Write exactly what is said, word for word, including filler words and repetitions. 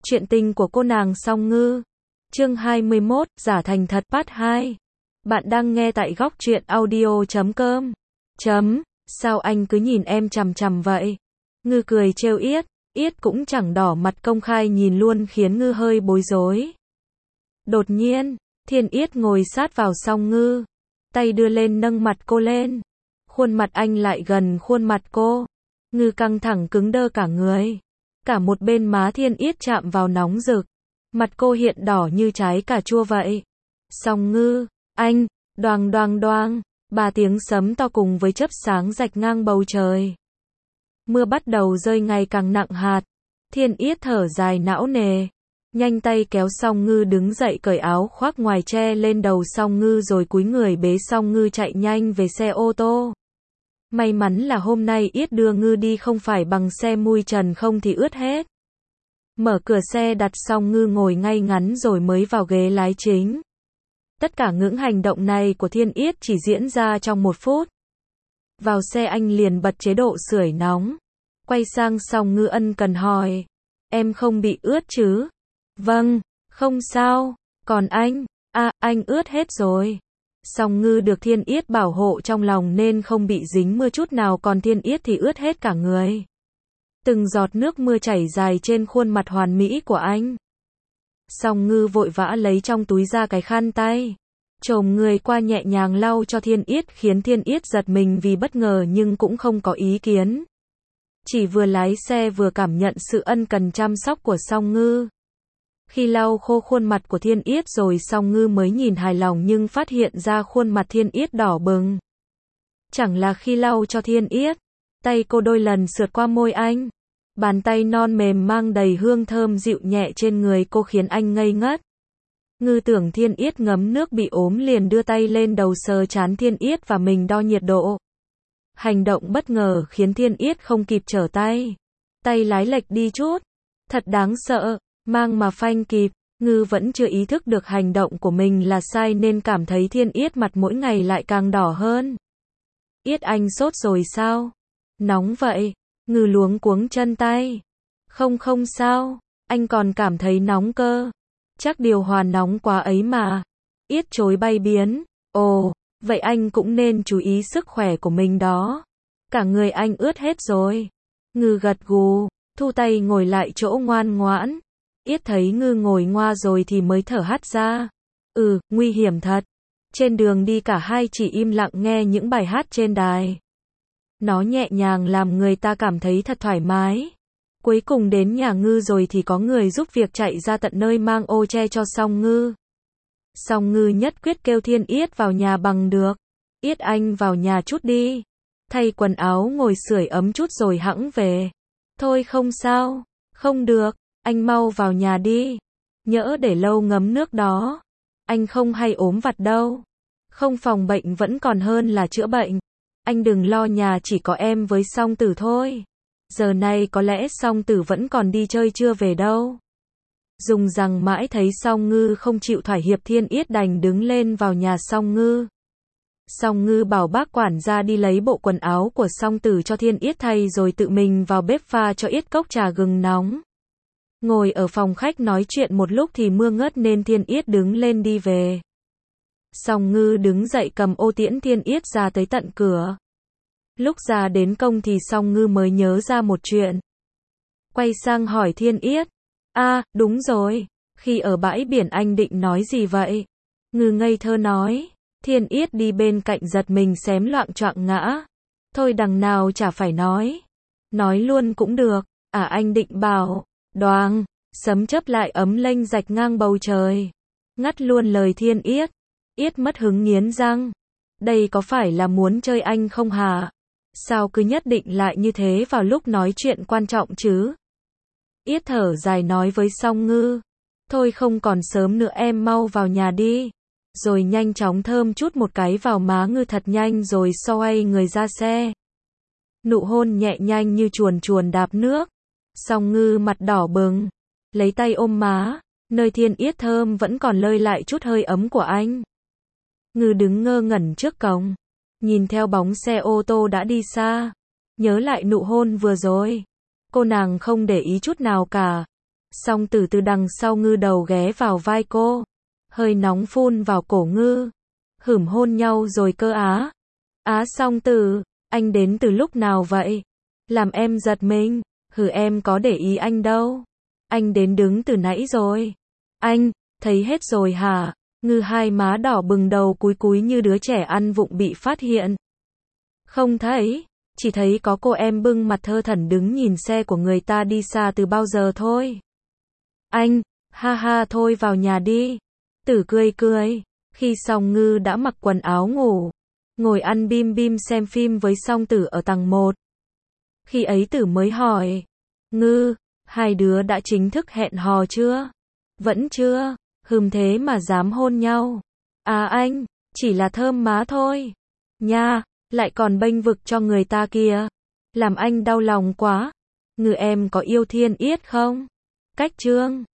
Chuyện tình của cô nàng Song Ngư. Chương hai mươi mốt, giả thành thật part hai. Bạn đang nghe tại góc truyện audio chấm com. Chấm, sao anh cứ nhìn em chằm chằm vậy? Ngư cười trêu Yết, Yết cũng chẳng đỏ mặt công khai nhìn luôn khiến Ngư hơi bối rối. Đột nhiên, Thiên Yết ngồi sát vào Song Ngư, tay đưa lên nâng mặt cô lên. Khuôn mặt anh lại gần khuôn mặt cô. Ngư căng thẳng cứng đơ cả người. Cả một bên má Thiên Yết chạm vào nóng rực. Mặt cô hiện đỏ như trái cà chua vậy. Song Ngư, anh, đoàng đoàng đoàng, ba tiếng sấm to cùng với chớp sáng rạch ngang bầu trời. Mưa bắt đầu rơi ngày càng nặng hạt. Thiên Yết thở dài não nề. Nhanh tay kéo Song Ngư đứng dậy cởi áo khoác ngoài che lên đầu Song Ngư rồi cúi người bế Song Ngư chạy nhanh về xe ô tô. May mắn là hôm nay Yết đưa Ngư đi không phải bằng xe mui trần không thì ướt hết. Mở cửa xe đặt xong Ngư ngồi ngay ngắn rồi mới vào ghế lái chính. Tất cả những hành động này của Thiên Yết chỉ diễn ra trong một phút. Vào xe anh liền bật chế độ sưởi nóng. Quay sang Song Ngư ân cần hỏi. Em không bị ướt chứ? Vâng, không sao. Còn anh? À, anh ướt hết rồi. Song Ngư được Thiên Yết bảo hộ trong lòng nên không bị dính mưa chút nào, còn Thiên Yết thì ướt hết cả người. Từng giọt nước mưa chảy dài trên khuôn mặt hoàn mỹ của anh. Song Ngư vội vã lấy trong túi ra cái khăn tay, chồm người qua nhẹ nhàng lau cho Thiên Yết, khiến Thiên Yết giật mình vì bất ngờ nhưng cũng không có ý kiến. Chỉ vừa lái xe vừa cảm nhận sự ân cần chăm sóc của Song Ngư. Khi lau khô khuôn mặt của Thiên Yết rồi Song Ngư mới nhìn hài lòng nhưng phát hiện ra khuôn mặt Thiên Yết đỏ bừng. Chẳng là khi lau cho Thiên Yết, tay cô đôi lần sượt qua môi anh. Bàn tay non mềm mang đầy hương thơm dịu nhẹ trên người cô khiến anh ngây ngất. Ngư tưởng Thiên Yết ngấm nước bị ốm liền đưa tay lên đầu sờ trán Thiên Yết và mình đo nhiệt độ. Hành động bất ngờ khiến Thiên Yết không kịp trở tay. Tay lái lệch đi chút. Thật đáng sợ. Mang mà phanh kịp. Ngư vẫn chưa ý thức được hành động của mình là sai nên cảm thấy Thiên Yết mặt mỗi ngày lại càng đỏ hơn. Yết, anh sốt rồi sao? Nóng vậy. Ngư luống cuống chân tay. Không không sao, anh còn cảm thấy nóng cơ. Chắc điều hòa nóng quá ấy mà. Yết chối bay biến. Ồ, vậy anh cũng nên chú ý sức khỏe của mình đó. Cả người anh ướt hết rồi. Ngư gật gù, thu tay ngồi lại chỗ ngoan ngoãn. Yết thấy Ngư ngồi ngoa rồi thì mới thở hắt ra. Ừ, nguy hiểm thật. Trên đường đi cả hai chỉ im lặng nghe những bài hát trên đài. Nó nhẹ nhàng làm người ta cảm thấy thật thoải mái. Cuối cùng đến nhà Ngư rồi thì có người giúp việc chạy ra tận nơi mang ô che cho Song Ngư. Song Ngư nhất quyết kêu Thiên Yết vào nhà bằng được. Yết, anh vào nhà chút đi. Thay quần áo ngồi sưởi ấm chút rồi hẵng về. Thôi không sao. Không được. Anh mau vào nhà đi. Nhỡ để lâu ngấm nước đó. Anh không hay ốm vặt đâu. Không phòng bệnh vẫn còn hơn là chữa bệnh. Anh đừng lo, nhà chỉ có em với Song Tử thôi. Giờ này có lẽ Song Tử vẫn còn đi chơi chưa về đâu. Dùng rằng mãi thấy Song Ngư không chịu thỏa hiệp, Thiên Yết đành đứng lên vào nhà Song Ngư. Song Ngư bảo bác quản gia đi lấy bộ quần áo của Song Tử cho Thiên Yết thay rồi tự mình vào bếp pha cho Yết cốc trà gừng nóng. Ngồi ở phòng khách nói chuyện một lúc thì mưa ngớt nên Thiên Yết đứng lên đi về. Song Ngư đứng dậy cầm ô tiễn Thiên Yết ra tới tận cửa. Lúc ra đến cổng thì Song Ngư mới nhớ ra một chuyện. Quay sang hỏi Thiên Yết. À, đúng rồi. Khi ở bãi biển anh định nói gì vậy? Ngư ngây thơ nói. Thiên Yết đi bên cạnh giật mình xém loạng choạng ngã. Thôi đằng nào chả phải nói. Nói luôn cũng được. À, anh định bảo. Đoàng. Sấm chớp lại ấm lênh rạch ngang bầu trời. Ngắt luôn lời Thiên Yết. Yết mất hứng nghiến răng. Đây có phải là muốn chơi anh không hả? Sao cứ nhất định lại như thế vào lúc nói chuyện quan trọng chứ? Yết thở dài nói với Song Ngư. Thôi không còn sớm nữa, em mau vào nhà đi. Rồi nhanh chóng thơm chút một cái vào má Ngư thật nhanh rồi xoay người ra xe. Nụ hôn nhẹ nhanh như chuồn chuồn đạp nước. Song Ngư mặt đỏ bừng. Lấy tay ôm má. Nơi Thiên Yết thơm vẫn còn lơi lại chút hơi ấm của anh. Ngư đứng ngơ ngẩn trước cổng. Nhìn theo bóng xe ô tô đã đi xa. Nhớ lại nụ hôn vừa rồi. Cô nàng không để ý chút nào cả. Song Tử từ đằng sau Ngư đầu ghé vào vai cô, hơi nóng phun vào cổ Ngư, hửm hôn nhau rồi cơ á. Á Song Tử, anh đến từ lúc nào vậy? Làm em giật mình, hừ em có để ý anh đâu. Anh đến đứng từ nãy rồi. Anh, thấy hết rồi hả? Ngư hai má đỏ bừng đầu cúi cúi như đứa trẻ ăn vụng bị phát hiện. Không thấy, chỉ thấy có cô em bưng mặt thơ thẩn đứng nhìn xe của người ta đi xa từ bao giờ thôi. Anh, ha ha thôi vào nhà đi. Tử cười cười, khi Song Ngư đã mặc quần áo ngủ, ngồi ăn bim bim xem phim với Song Tử ở tầng một. Khi ấy Tử mới hỏi, Ngư, hai đứa đã chính thức hẹn hò chưa? Vẫn chưa, hừm thế mà dám hôn nhau. À anh, chỉ là thơm má thôi. Nha, lại còn bênh vực cho người ta kìa. Làm anh đau lòng quá. Ngư em có yêu Thiên Yết không? Cách chương